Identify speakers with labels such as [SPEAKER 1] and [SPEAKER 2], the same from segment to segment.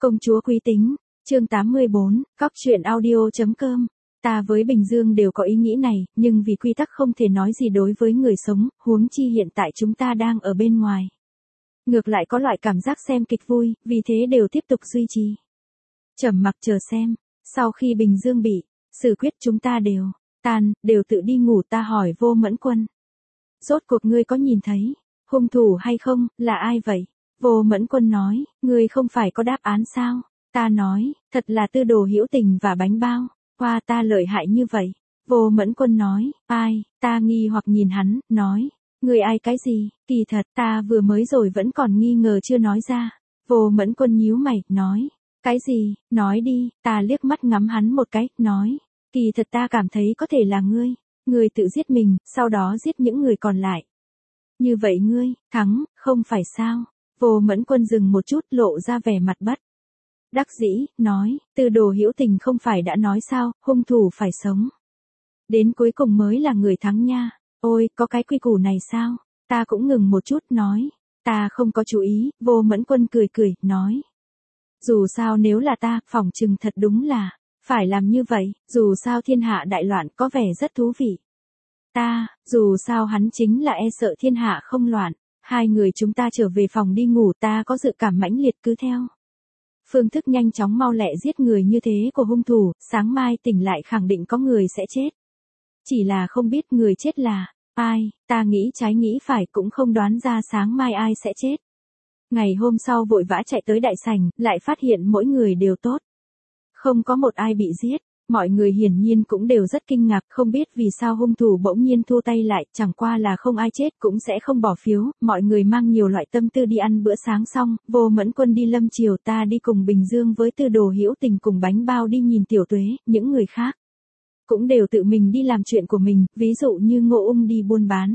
[SPEAKER 1] Công chúa quý tính, chương 84, cóc truyện audio.com. Ta với Bình Dương đều có ý nghĩ này, nhưng vì quy tắc không thể nói gì đối với người sống, huống chi hiện tại chúng ta đang ở bên ngoài. Ngược lại có loại cảm giác xem kịch vui, vì thế đều tiếp tục duy trì. Trầm mặc chờ xem, sau khi Bình Dương bị xử quyết chúng ta đều tự đi ngủ. Ta hỏi Vô Mẫn Quân. Rốt cuộc ngươi có nhìn thấy hung thủ hay không, là ai vậy? Vô Mẫn Quân nói, ngươi không phải có đáp án sao? Ta nói, thật là Tư Đồ Hữu Tình và bánh bao. Qua ta lợi hại như vậy. Vô Mẫn Quân nói, ai? Ta nghi hoặc nhìn hắn, nói, ngươi ai cái gì? Kỳ thật ta vừa mới rồi vẫn còn nghi ngờ chưa nói ra. Vô Mẫn Quân nhíu mày, nói, cái gì? Nói đi. Ta liếc mắt ngắm hắn một cái, nói, kỳ thật ta cảm thấy có thể là ngươi. Ngươi tự giết mình, sau đó giết những người còn lại. Như vậy ngươi thắng, không phải sao? Vô Mẫn Quân dừng một chút, lộ ra vẻ mặt bất đắc dĩ, nói, Tư Đồ Hữu Tình không phải đã nói sao, hung thủ phải sống. Đến cuối cùng mới là người thắng nha. Ôi, có cái quy củ này sao? Ta cũng ngừng một chút, nói, ta không có chú ý. Vô Mẫn Quân cười cười, nói, dù sao nếu là ta, phỏng chừng thật đúng là phải làm như vậy, dù sao thiên hạ đại loạn có vẻ rất thú vị. Dù sao hắn chính là e sợ thiên hạ không loạn. Hai người chúng ta trở về phòng đi ngủ, ta có dự cảm mãnh liệt cứ theo phương thức nhanh chóng mau lẹ giết người như thế của hung thủ, sáng mai tỉnh lại khẳng định có người sẽ chết. Chỉ là không biết người chết là ai, ta nghĩ trái nghĩ phải cũng không đoán ra sáng mai ai sẽ chết. Ngày hôm sau vội vã chạy tới đại sảnh, lại phát hiện mỗi người đều tốt. Không có một ai bị giết. Mọi người hiển nhiên cũng đều rất kinh ngạc, không biết vì sao hung thủ bỗng nhiên thu tay lại, chẳng qua là không ai chết cũng sẽ không bỏ phiếu. Mọi người mang nhiều loại tâm tư đi ăn bữa sáng xong, Vô Mẫn Quân đi Lâm Triều, ta đi cùng Bình Dương với Tư Đồ Hữu Tình cùng bánh bao đi nhìn Tiểu Tuế. Những người khác cũng đều tự mình đi làm chuyện của mình, ví dụ như Ngô Ung đi buôn bán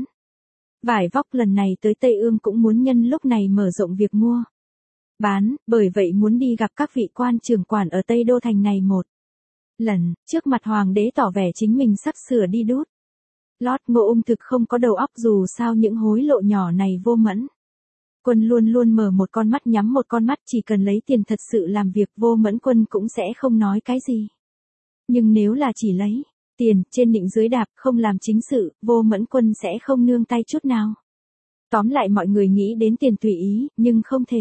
[SPEAKER 1] vải vóc, lần này tới Tây Ương cũng muốn nhân lúc này mở rộng việc mua bán, bởi vậy muốn đi gặp các vị quan trưởng quản ở Tây Đô Thành này một lần, trước mặt hoàng đế tỏ vẻ chính mình sắp sửa đi đút lót. Ngô Ung thực không có đầu óc, dù sao những hối lộ nhỏ này Vô Mẫn Quân luôn luôn mở một con mắt nhắm một con mắt, chỉ cần lấy tiền thật sự làm việc Vô Mẫn Quân cũng sẽ không nói cái gì. Nhưng nếu là chỉ lấy tiền, trên định dưới đạp, không làm chính sự, Vô Mẫn Quân sẽ không nương tay chút nào. Tóm lại mọi người nghĩ đến tiền tùy ý, nhưng không thể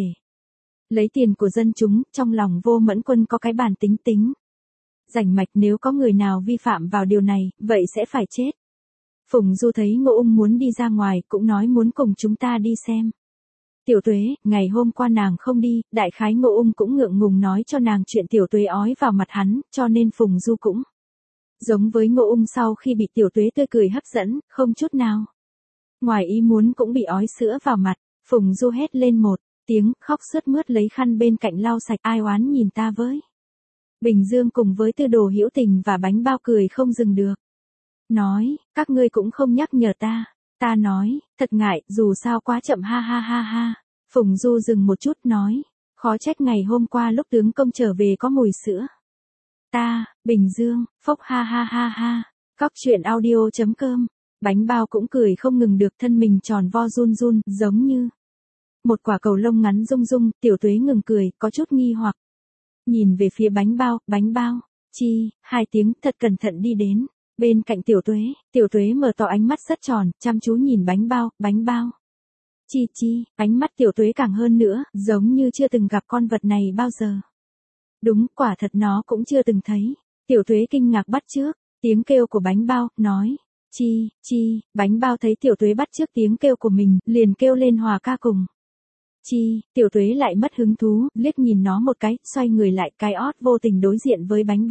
[SPEAKER 1] lấy tiền của dân chúng. Trong lòng Vô Mẫn Quân có cái bản tính rành mạch, nếu có người nào vi phạm vào điều này, vậy sẽ phải chết. Phùng Du thấy Ngô Ung muốn đi ra ngoài, cũng nói muốn cùng chúng ta đi xem Tiểu Tuế. Ngày hôm qua nàng không đi, đại khái Ngô Ung cũng ngượng ngùng nói cho nàng chuyện Tiểu Tuế ói vào mặt hắn, cho nên Phùng Du cũng giống với Ngô Ung, sau khi bị Tiểu Tuế tươi cười hấp dẫn, không chút nào ngoài ý muốn cũng bị ói sữa vào mặt. Phùng Du hét lên một tiếng, khóc sướt mướt lấy khăn bên cạnh lau sạch. Ai oán nhìn ta với Bình Dương cùng với Tư Đồ Hữu Tình và bánh bao cười không dừng được. Nói, các ngươi cũng không nhắc nhở ta. Ta nói, thật ngại, dù sao quá chậm, ha ha ha ha. Phùng Du dừng một chút, nói, khó trách ngày hôm qua lúc tướng công trở về có mùi sữa. Bình Dương, phốc ha ha ha ha. Cóc truyện audio.com. Bánh bao cũng cười không ngừng được, thân mình tròn vo run run, giống như một quả cầu lông ngắn rung rung. Tiểu Tuế ngừng cười, có chút nghi hoặc nhìn về phía bánh bao, chi, hai tiếng, thật cẩn thận đi đến bên cạnh Tiểu Tuế. Tiểu Tuế mở to ánh mắt rất tròn, chăm chú nhìn bánh bao, chi, ánh mắt Tiểu Tuế càng hơn nữa, giống như chưa từng gặp con vật này bao giờ. Đúng, quả thật nó cũng chưa từng thấy. Tiểu Tuế kinh ngạc bắt chước tiếng kêu của bánh bao, nói, chi, bánh bao thấy Tiểu Tuế bắt chước tiếng kêu của mình, liền kêu lên hòa ca cùng. Tiểu Tuế lại mất hứng thú, liếc nhìn nó một cái, xoay người lại, cái ót vô tình đối diện với bánh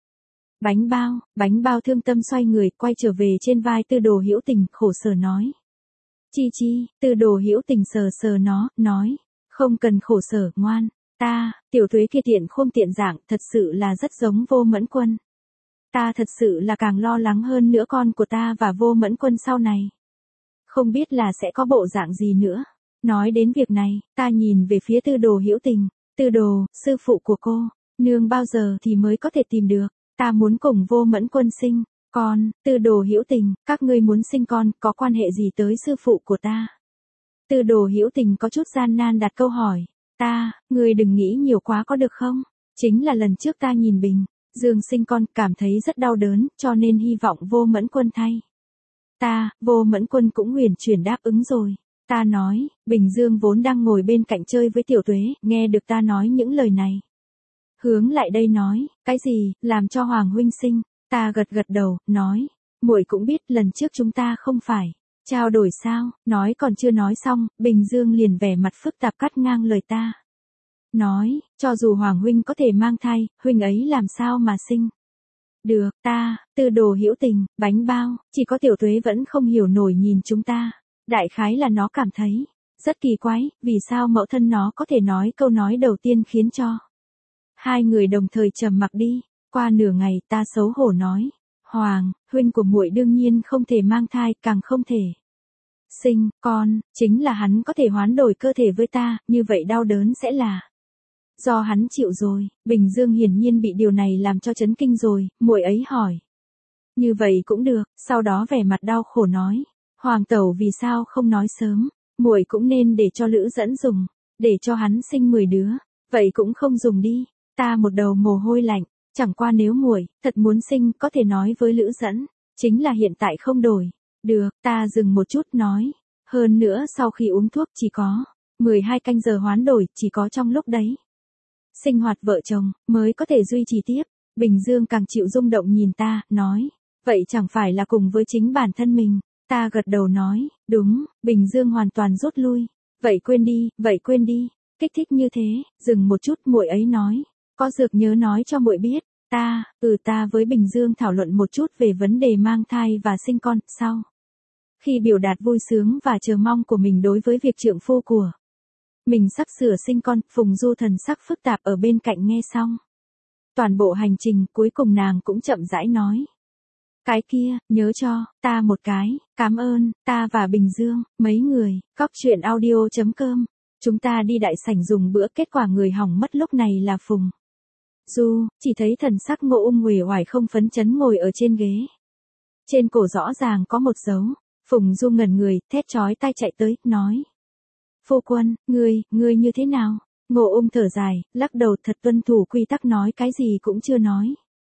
[SPEAKER 1] bao thương tâm xoay người, quay trở về trên vai Tư Đồ Hữu Tình, khổ sở nói. Chi, Tư Đồ Hữu Tình sờ nó, nói, không cần khổ sở, ngoan. Tiểu Tuế kia tiện khôn tiện dạng, thật sự là rất giống Vô Mẫn Quân. Ta thật sự là càng lo lắng hơn nữa con của ta và Vô Mẫn Quân sau này. Không biết là sẽ có bộ dạng gì nữa. Nói đến việc này, ta nhìn về phía Tư Đồ Hữu Tình. Tư Đồ, sư phụ của cô, nương bao giờ thì mới có thể tìm được? Ta muốn cùng Vô Mẫn Quân sinh con. Tư Đồ Hữu Tình, các ngươi muốn sinh con, có quan hệ gì tới sư phụ của ta? Tư Đồ Hữu Tình có chút gian nan đặt câu hỏi. Ngươi đừng nghĩ nhiều quá có được không? Chính là lần trước ta nhìn Bình Dương sinh con cảm thấy rất đau đớn, cho nên hy vọng Vô Mẫn Quân thay. Vô Mẫn Quân cũng huyền chuyển đáp ứng rồi. Ta nói, Bình Dương vốn đang ngồi bên cạnh chơi với Tiểu Tuế, nghe được ta nói những lời này. Hướng lại đây nói, cái gì, làm cho Hoàng huynh sinh. Ta gật gật đầu, nói, muội cũng biết lần trước chúng ta không phải trao đổi sao, nói còn chưa nói xong, Bình Dương liền vẻ mặt phức tạp cắt ngang lời ta. Nói, cho dù Hoàng huynh có thể mang thai, huynh ấy làm sao mà sinh. Được, Tư Đồ Hữu Tình, bánh bao, chỉ có Tiểu Tuế vẫn không hiểu nổi nhìn chúng ta. Đại khái là nó cảm thấy rất kỳ quái, vì sao mẫu thân nó có thể nói câu nói đầu tiên khiến cho hai người đồng thời trầm mặc đi. Qua nửa ngày ta xấu hổ nói, Hoàng, huynh của muội đương nhiên không thể mang thai, càng không thể sinh con, chính là hắn có thể hoán đổi cơ thể với ta, như vậy đau đớn sẽ là do hắn chịu rồi. Bình Dương hiển nhiên bị điều này làm cho chấn kinh rồi, muội ấy hỏi. Như vậy cũng được, sau đó vẻ mặt đau khổ nói, Hoàng tẩu vì sao không nói sớm, muội cũng nên để cho Lữ Dẫn dùng, để cho hắn sinh 10 đứa, vậy cũng không dùng đi. Ta một đầu mồ hôi lạnh, chẳng qua nếu muội thật muốn sinh có thể nói với Lữ Dẫn, chính là hiện tại không đổi. Được, ta dừng một chút nói, hơn nữa sau khi uống thuốc chỉ có 12 canh giờ hoán đổi, chỉ có trong lúc đấy sinh hoạt vợ chồng mới có thể duy trì tiếp. Bình Dương càng chịu rung động nhìn ta, nói, vậy chẳng phải là cùng với chính bản thân mình. Ta gật đầu nói, đúng. Bình Dương hoàn toàn rút lui. Vậy quên đi, kích thích như thế. Dừng một chút, muội ấy nói, có dược nhớ nói cho muội biết. Ta với Bình Dương thảo luận một chút về vấn đề mang thai và sinh con. Sau khi biểu đạt vui sướng và chờ mong của mình đối với việc trượng phu của mình sắp sửa sinh con, Phùng Du thần sắc phức tạp ở bên cạnh nghe xong toàn bộ hành trình, cuối cùng nàng cũng chậm rãi nói, cái kia, nhớ cho ta một cái, cảm ơn. Ta và Bình Dương, mấy người, coctruyện.audio.com, chúng ta đi đại sảnh dùng bữa, kết quả người hỏng mất lúc này là Phùng Du, chỉ thấy thần sắc Ngô uể oải không phấn chấn ngồi ở trên ghế. Trên cổ rõ ràng có một dấu. Phùng Du ngẩn người, thét chói tai chạy tới, nói, phu quân, ngươi như thế nào? Ngô thở dài, lắc đầu, thật tuân thủ quy tắc, nói cái gì cũng chưa nói.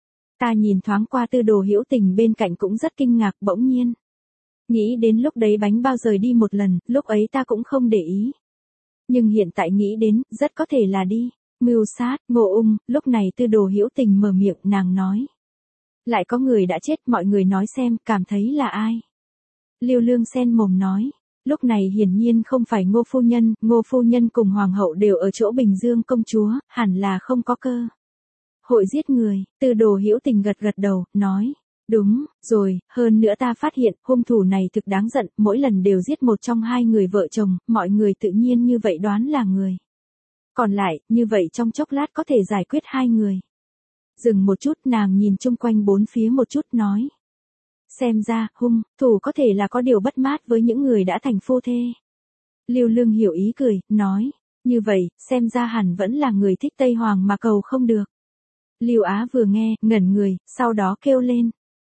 [SPEAKER 1] Ta nhìn thoáng qua Tư Đồ Hữu Tình bên cạnh cũng rất kinh ngạc, bỗng nhiên nghĩ đến lúc đấy bánh bao rời đi một lần, lúc ấy ta cũng không để ý. Nhưng hiện tại nghĩ đến, rất có thể là đi mưu sát. Ngô lúc này Tư Đồ Hữu Tình mở miệng, nàng nói, lại có người đã chết, mọi người nói xem, cảm thấy là ai? Lưu Lương xen mồm nói, lúc này hiển nhiên không phải Ngô phu nhân cùng hoàng hậu đều ở chỗ Bình Dương công chúa, hẳn là không có cơ hội giết người. Tư Đồ Hữu Tình gật đầu, nói, đúng rồi, hơn nữa ta phát hiện hung thủ này thực đáng giận, mỗi lần đều giết một trong hai người vợ chồng, mọi người tự nhiên như vậy đoán là người còn lại, như vậy trong chốc lát có thể giải quyết hai người. Dừng một chút, nàng nhìn chung quanh bốn phía một chút, nói, xem ra hung thủ có thể là có điều bất mát với những người đã thành phu thê. Lưu Lương hiểu ý cười, nói, như vậy, xem ra hẳn vẫn là người thích Tây Hoàng mà cầu không được. Lưu Á vừa nghe, ngẩn người, sau đó kêu lên,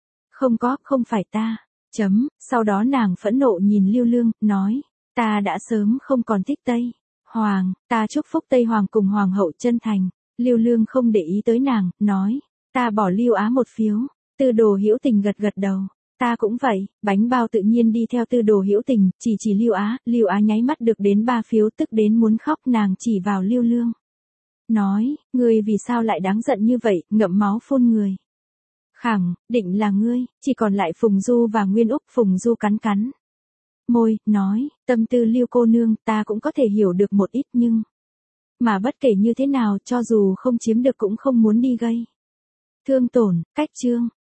[SPEAKER 1] không phải ta. Sau đó nàng phẫn nộ nhìn Lưu Lương, nói, ta đã sớm không còn thích Tây Hoàng, ta chúc phúc Tây Hoàng cùng Hoàng hậu chân thành. Lưu Lương không để ý tới nàng, nói, ta bỏ Lưu Á một phiếu. Tư Đồ Hữu Tình gật đầu, ta cũng vậy. Bánh bao tự nhiên đi theo Tư Đồ Hữu Tình, chỉ Lưu Á nháy mắt được đến 3 phiếu, tức đến muốn khóc, nàng chỉ vào Lưu Lương, nói, ngươi vì sao lại đáng giận như vậy, ngậm máu phun người. Khẳng định là ngươi. Chỉ còn lại Phùng Du và Nguyên Úc. Phùng Du cắn môi, nói, tâm tư Lưu cô nương ta cũng có thể hiểu được một ít, nhưng mà bất kể như thế nào, cho dù không chiếm được cũng không muốn đi gây thương tổn. Cách chương